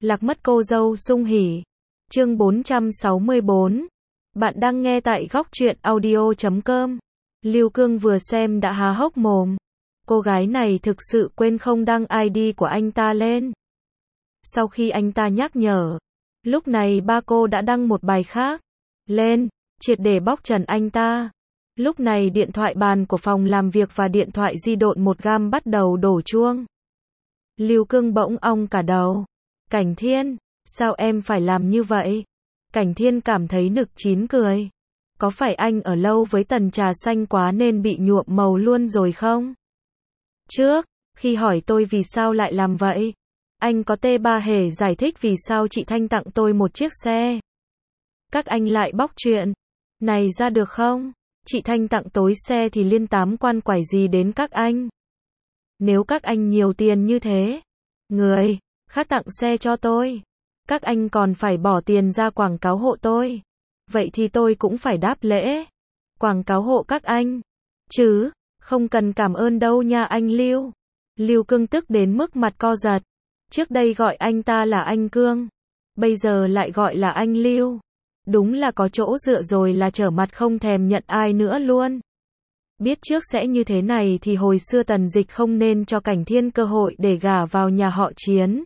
Lạc mất cô dâu Sung Hỉ. Chương 464. Bạn đang nghe tại góc truyện audio.com. Lưu Cương vừa xem đã há hốc mồm. Cô gái này thực sự quên không đăng ID của anh ta lên. Sau khi anh ta nhắc nhở, lúc này ba cô đã đăng một bài khác lên, triệt để bóc trần anh ta. Lúc này điện thoại bàn của phòng làm việc và điện thoại di động một gam bắt đầu đổ chuông. Lưu Cương bỗng ong cả đầu. Cảnh Thiên, sao em phải làm như vậy? Cảnh Thiên cảm thấy nực chín cười. Có phải anh ở lâu với tần trà xanh quá nên bị nhuộm màu luôn rồi không? Trước, khi hỏi tôi vì sao lại làm vậy, anh có tê ba hề giải thích vì sao chị Thanh tặng tôi một chiếc xe. Các anh lại bóc chuyện này ra được không? Chị Thanh tặng tối xe thì liên tám quan quải gì đến các anh? Nếu các anh nhiều tiền như thế, người khác tặng xe cho tôi, các anh còn phải bỏ tiền ra quảng cáo hộ tôi. Vậy thì tôi cũng phải đáp lễ, quảng cáo hộ các anh. Chứ, không cần cảm ơn đâu nha anh Lưu. Lưu Cương tức đến mức mặt co giật. Trước đây gọi anh ta là anh Cương, bây giờ lại gọi là anh Lưu. Đúng là có chỗ dựa rồi là trở mặt không thèm nhận ai nữa luôn. Biết trước sẽ như thế này thì hồi xưa Tần Dịch không nên cho Cảnh Thiên cơ hội để gả vào nhà họ Chiến.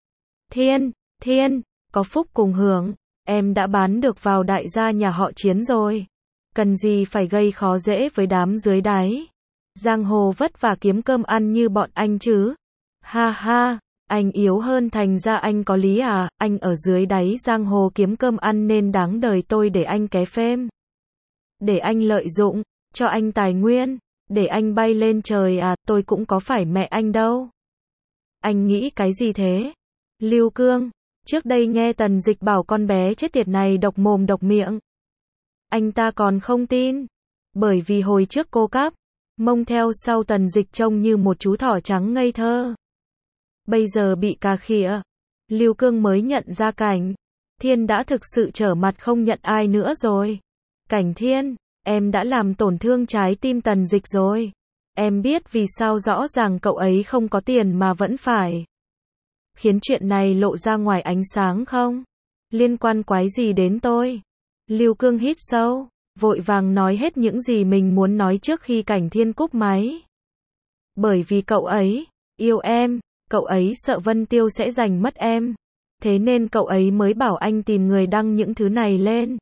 Thiên, có phúc cùng hưởng, em đã bán được vào đại gia nhà họ Chiến rồi. Cần gì phải gây khó dễ với đám dưới đáy. Giang hồ vất vả kiếm cơm ăn như bọn anh chứ. Ha ha, anh yếu hơn thành ra anh có lý à, anh ở dưới đáy giang hồ kiếm cơm ăn nên đáng đời tôi để anh ké phêm. Để anh lợi dụng, cho anh tài nguyên, để anh bay lên trời à, tôi cũng có phải mẹ anh đâu. Anh nghĩ cái gì thế? Lưu Cương, trước đây nghe Tần Dịch bảo con bé chết tiệt này độc mồm độc miệng. Anh ta còn không tin, bởi vì hồi trước cô cắp mông theo sau Tần Dịch trông như một chú thỏ trắng ngây thơ. Bây giờ bị cà khịa, Lưu Cương mới nhận ra Cảnh Thiên đã thực sự trở mặt không nhận ai nữa rồi. Cảnh Thiên, em đã làm tổn thương trái tim Tần Dịch rồi. Em biết vì sao rõ ràng cậu ấy không có tiền mà vẫn phải khiến chuyện này lộ ra ngoài ánh sáng không? Liên quan quái gì đến tôi? Lưu Cương hít sâu, vội vàng nói hết những gì mình muốn nói trước khi Cảnh Thiên cúp máy. Bởi vì cậu ấy yêu em, cậu ấy sợ Vân Tiêu sẽ giành mất em. Thế nên cậu ấy mới bảo anh tìm người đăng những thứ này lên.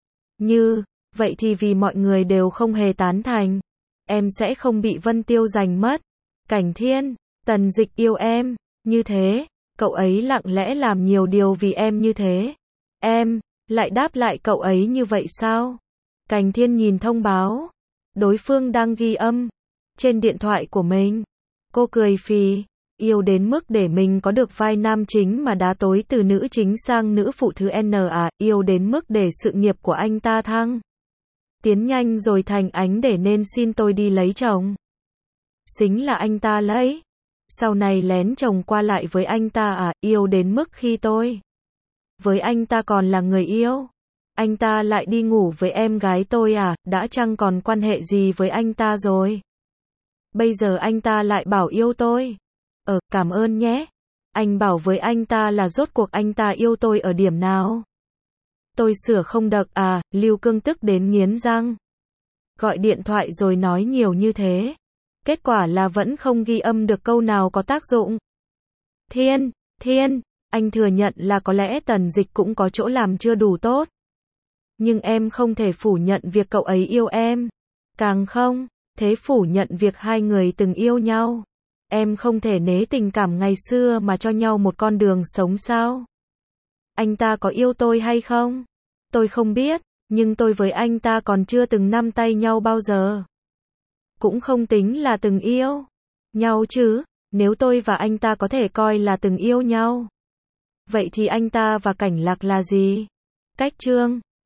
Như vậy thì vì mọi người đều không hề tán thành, em sẽ không bị Vân Tiêu giành mất. Cảnh Thiên, Tần Dịch yêu em, như thế, cậu ấy lặng lẽ làm nhiều điều vì em như thế. Em lại đáp lại cậu ấy như vậy sao? Cảnh Thiên nhìn thông báo, đối phương đang ghi âm trên điện thoại của mình. Cô cười phì, yêu đến mức để mình có được vai nam chính mà đá tối từ nữ chính sang nữ phụ thứ N à, yêu đến mức để sự nghiệp của anh ta thăng tiến nhanh rồi thành ánh để nên xin tôi đi lấy chồng. Xính là anh ta lấy, sau này lén chồng qua lại với anh ta à, yêu đến mức khi tôi với anh ta còn là người yêu, anh ta lại đi ngủ với em gái tôi à, đã chăng còn quan hệ gì với anh ta rồi. Bây giờ anh ta lại bảo yêu tôi. Cảm ơn nhé. Anh bảo với anh ta là rốt cuộc anh ta yêu tôi ở điểm nào? Tôi sửa không được à, Lưu Cương tức đến nghiến răng. Gọi điện thoại rồi nói nhiều như thế. Kết quả là vẫn không ghi âm được câu nào có tác dụng. Thiên, anh thừa nhận là có lẽ Tần Dịch cũng có chỗ làm chưa đủ tốt. Nhưng em không thể phủ nhận việc cậu ấy yêu em. Càng không thế phủ nhận việc hai người từng yêu nhau. Em không thể nế tình cảm ngày xưa mà cho nhau một con đường sống sao? Anh ta có yêu tôi hay không? Tôi không biết, nhưng tôi với anh ta còn chưa từng nắm tay nhau bao giờ. Cũng không tính là từng yêu nhau chứ, nếu tôi và anh ta có thể coi là từng yêu nhau. Vậy thì anh ta và Cảnh Lạc là gì? Cách chương